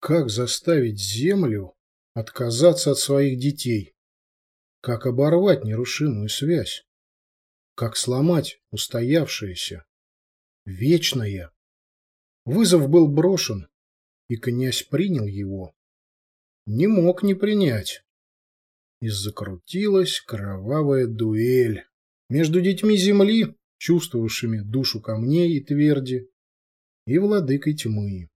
Как заставить Землю отказаться от своих детей? Как оборвать нерушимую связь? Как сломать устоявшееся, вечное? Вызов был брошен, и князь принял его. Не мог не принять. И закрутилась кровавая дуэль между детьми земли, чувствовавшими душу камней и тверди, и владыкой тьмы.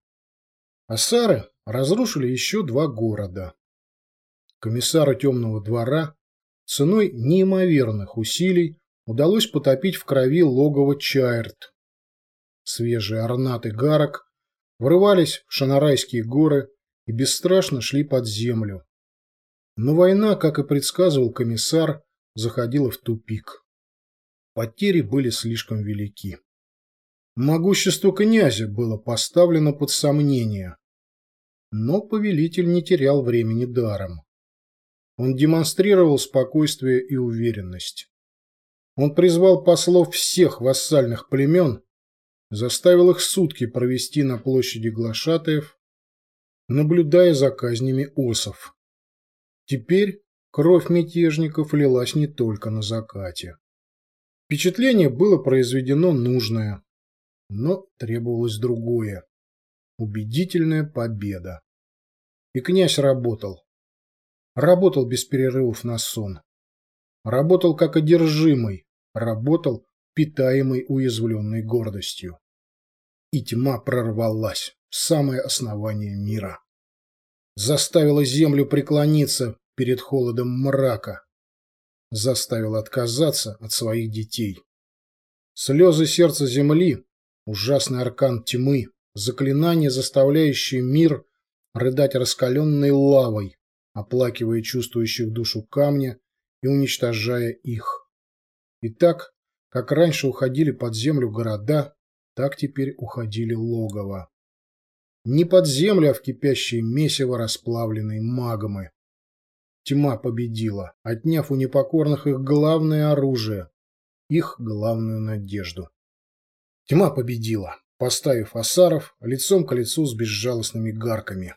Асары разрушили еще 2 города. Комиссару Темного двора ценой неимоверных усилий удалось потопить в крови логово Чаэрт. Свежие орнаты гарок врывались в Шанарайские горы и бесстрашно шли под землю. Но война, как и предсказывал комиссар, заходила в тупик. Потери были слишком велики. Могущество князя было поставлено под сомнение. Но повелитель не терял времени даром. Он демонстрировал спокойствие и уверенность. Он призвал послов всех вассальных племен, заставил их сутки провести на площади глашатаев, наблюдая за казнями осов. Теперь кровь мятежников лилась не только на закате. Впечатление было произведено нужное, но требовалось другое – убедительная победа. И князь работал. Работал без перерывов на сон. Работал как одержимый, работал, питаемый уязвленной гордостью. И тьма прорвалась в самое основание мира. Заставила землю преклониться перед холодом мрака. Заставила отказаться от своих детей. Слезы сердца земли, ужасный аркан тьмы, заклинание, заставляющее мир рыдать раскаленной лавой, оплакивая чувствующих душу камня и уничтожая их. И так, как раньше уходили под землю города, так теперь уходили логово. Не под землю, а в кипящее месиво расплавленной магмы. Тьма победила, отняв у непокорных их главное оружие, их главную надежду. Тьма победила, поставив асаров лицом к лицу с безжалостными гарками.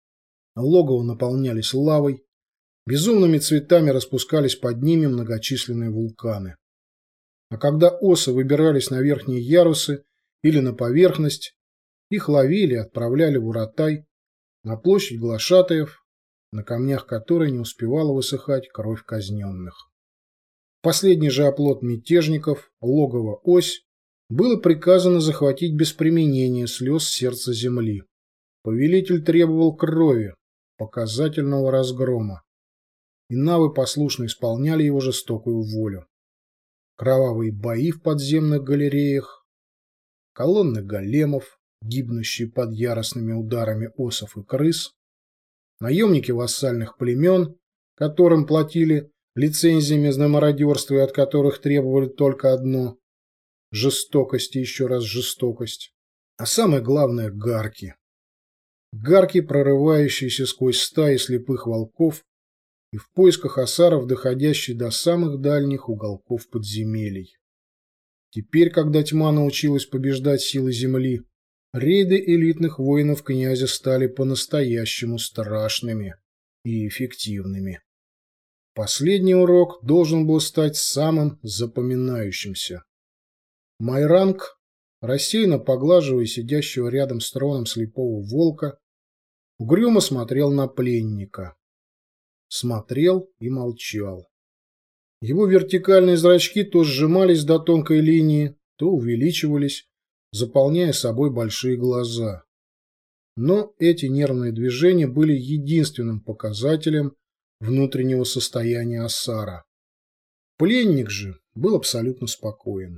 Логово наполнялись лавой, безумными цветами распускались под ними многочисленные вулканы. А когда осы выбирались на верхние ярусы или на поверхность, их ловили и отправляли в Уратай, на площадь глашатаев, на камнях которой не успевала высыхать кровь казненных. Последний же оплот мятежников, логово Ось, было приказано захватить без применения слез сердца земли. Повелитель требовал крови, показательного разгрома. И навы послушно исполняли его жестокую волю. Кровавые бои в подземных галереях, колонны големов, гибнущие под яростными ударами осов и крыс, наемники вассальных племен, которым платили лицензиями на мародерство и от которых требовали только одно – жестокость и еще раз жестокость. А самое главное – гарки. Гарки, прорывающиеся сквозь стаи слепых волков и в поисках асаров, доходящие до самых дальних уголков подземелий. Теперь, когда тьма научилась побеждать силы земли, рейды элитных воинов князя стали по-настоящему страшными и эффективными. Последний урок должен был стать самым запоминающимся. Майранг, рассеянно поглаживая сидящего рядом с троном слепого волка, угрюмо смотрел на пленника. Смотрел и молчал. Его вертикальные зрачки то сжимались до тонкой линии, то увеличивались, заполняя собой большие глаза. Но эти нервные движения были единственным показателем внутреннего состояния асара. Пленник же был абсолютно спокоен.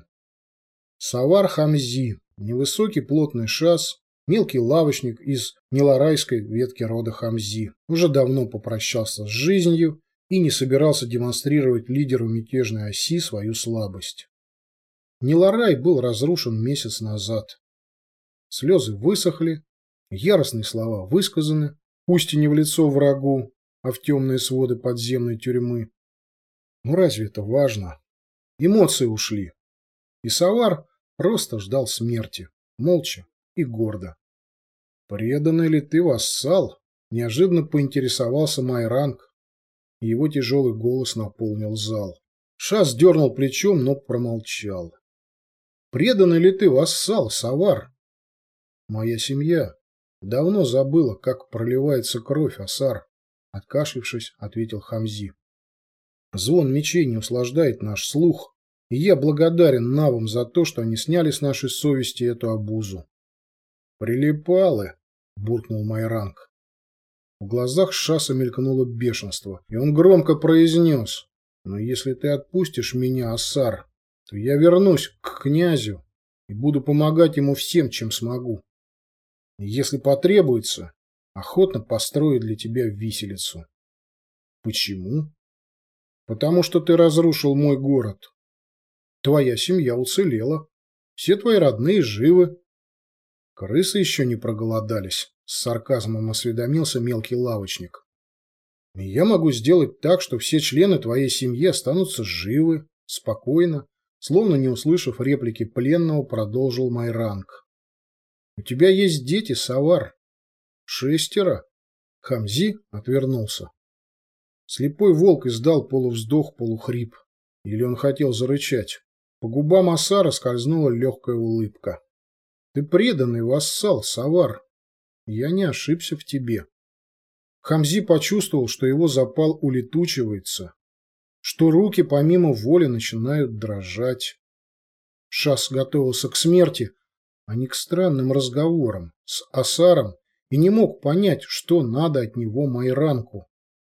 Савар Хамзи, невысокий плотный шас, мелкий лавочник из неларайской ветки рода Хамзи, уже давно попрощался с жизнью и не собирался демонстрировать лидеру мятежной оси свою слабость. Неларай был разрушен месяц назад. Слезы высохли, яростные слова высказаны, пусть и не в лицо врагу, а в темные своды подземной тюрьмы. Но разве это важно? Эмоции ушли. И Савар просто ждал смерти, молча и гордо. Преданный ли ты вассал? Неожиданно поинтересовался Майранг, и его тяжелый голос наполнил зал. Шас дернул плечом, но промолчал. Преданный ли ты вассал, Савар? Моя семья давно забыла, как проливается кровь, Асар, откашлившись, ответил Хамзи. Звон мечей не услаждает наш слух, и я благодарен навам за то, что они сняли с нашей совести эту обузу. Прилипалы, буркнул Майранг. В глазах Шаса мелькнуло бешенство, и он громко произнес: «Но если ты отпустишь меня, Асар, то я вернусь к князю и буду помогать ему всем, чем смогу. И если потребуется, охотно построю для тебя виселицу». Почему? Потому что ты разрушил мой город. Твоя семья уцелела. Все твои родные живы. Крысы еще не проголодались, с сарказмом осведомился мелкий лавочник. Я могу сделать так, что все члены твоей семьи останутся живы, спокойно, словно не услышав реплики пленного, продолжил Майранг. У тебя есть дети, Савар? 6. Хамзи отвернулся. Слепой волк издал полувздох, полухрип. Или он хотел зарычать. По губам Асара скользнула легкая улыбка. Ты преданный вассал, Савар. Я не ошибся в тебе. Хамзи почувствовал, что его запал улетучивается, что руки помимо воли начинают дрожать. Шас готовился к смерти, а не к странным разговорам с Асаром, и не мог понять, что надо от него Майранку.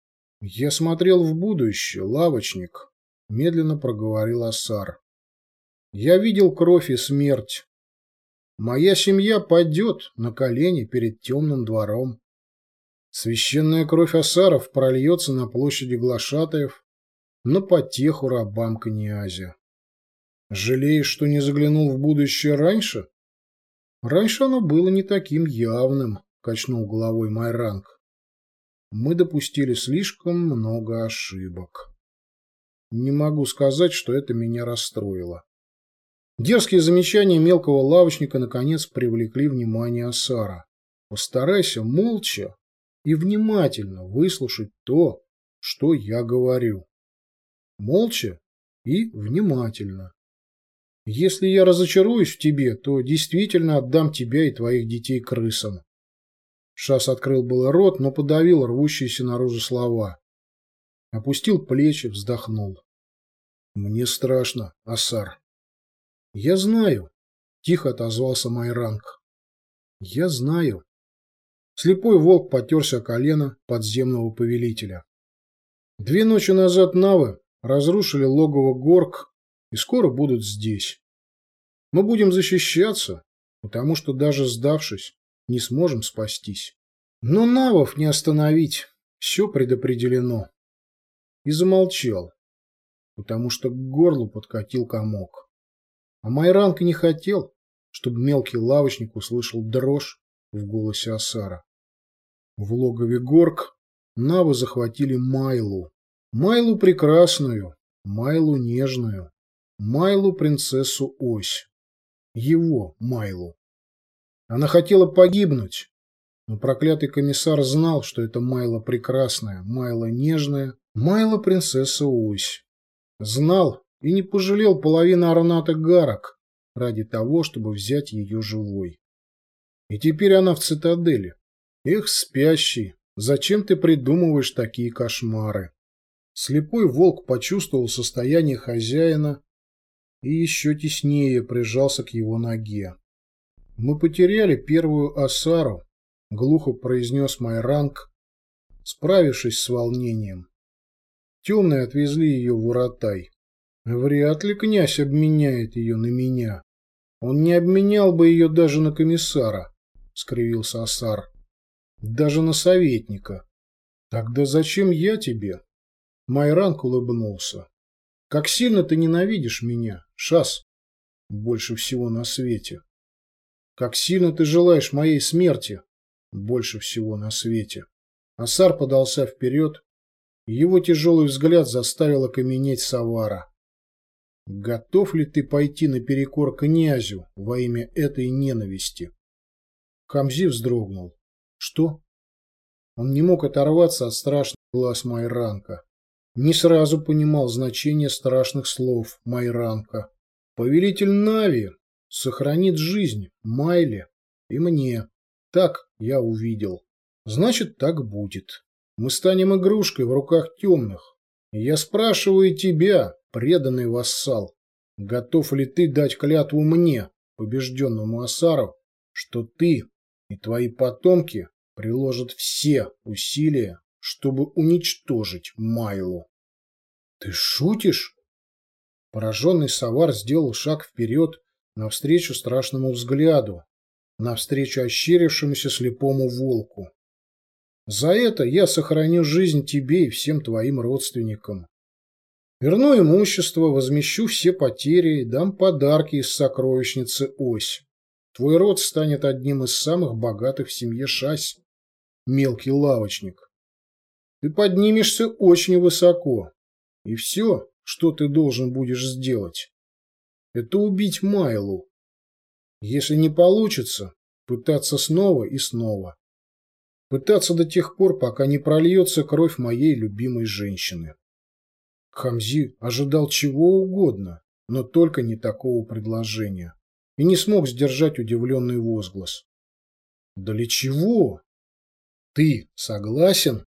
«Я смотрел в будущее, лавочник», — медленно проговорил Асар. «Я видел кровь и смерть. Моя семья падет на колени перед темным двором. Священная кровь Асаров прольется на площади глашатаев на потеху рабам князя. Жалеешь, что не заглянул в будущее раньше?» «Раньше оно было не таким явным», — качнул головой Майранг. «Мы допустили слишком много ошибок. Не могу сказать, что это меня расстроило». Дерзкие замечания мелкого лавочника наконец привлекли внимание Асара. «Постарайся молча и внимательно выслушать то, что я говорю. Молча и внимательно. Если я разочаруюсь в тебе, то действительно отдам тебя и твоих детей крысам». Шас открыл было рот, но подавил рвущиеся наружу слова. Опустил плечи, вздохнул. «Мне страшно, Асар». «Я знаю», — тихо отозвался Майранг. «Я знаю». Слепой волк потерся о колено подземного повелителя. 2 ночи назад навы разрушили логово горк и скоро будут здесь. Мы будем защищаться, потому что даже сдавшись, не сможем спастись. Но навов не остановить, все предопределено. И замолчал, потому что к горлу подкатил комок. А Майранг не хотел, чтобы мелкий лавочник услышал дрожь в голосе Асара. В логове горк навы захватили Майлу. Майлу прекрасную, Майлу нежную, Майлу принцессу Ось. Его Майлу. Она хотела погибнуть, но проклятый комиссар знал, что это Майла прекрасная, Майла нежная, Майла принцесса Ось. Знал и не пожалел половины орната гарок ради того, чтобы взять ее живой. И теперь она в цитадели. Эх, спящий, зачем ты придумываешь такие кошмары? Слепой волк почувствовал состояние хозяина и еще теснее прижался к его ноге. «Мы потеряли первую Асару», — глухо произнес Майранг, справившись с волнением. «Темные отвезли ее в Уратай. Вряд ли князь обменяет ее на меня. Он не обменял бы ее даже на комиссара», — скривился Асар. «Даже на советника. Тогда зачем я тебе?» Майранг улыбнулся. «Как сильно ты ненавидишь меня, Шас, больше всего на свете. Как сильно ты желаешь моей смерти, больше всего на свете». Асар подался вперед, и его тяжелый взгляд заставил окаменеть Савара. «Готов ли ты пойти наперекор князю во имя этой ненависти?» Хамзи вздрогнул. Что? Он не мог оторваться от страшных глаз Майранка. Не сразу понимал значение страшных слов Майранка. Повелитель Нави сохранит жизнь Майле и мне. Так я увидел. Значит, так будет. Мы станем игрушкой в руках темных. И я спрашиваю тебя, преданный вассал, готов ли ты дать клятву мне, побежденному Асару, что ты и твои потомки приложат все усилия, чтобы уничтожить Майлу? Ты шутишь? Пораженный Савар сделал шаг вперед, навстречу страшному взгляду, навстречу ощерившемуся слепому волку. За это я сохраню жизнь тебе и всем твоим родственникам. Верну имущество, возмещу все потери и дам подарки из сокровищницы Ось. Твой род станет одним из самых богатых в семье Шась, мелкий лавочник. Ты поднимешься очень высоко, и все, что ты должен будешь сделать, это убить Майлу. Если не получится, пытаться снова и снова. Пытаться до тех пор, пока не прольется кровь моей любимой женщины. Хамзи ожидал чего угодно, но только не такого предложения, и не смог сдержать удивленный возглас. Да для чего? Ты согласен?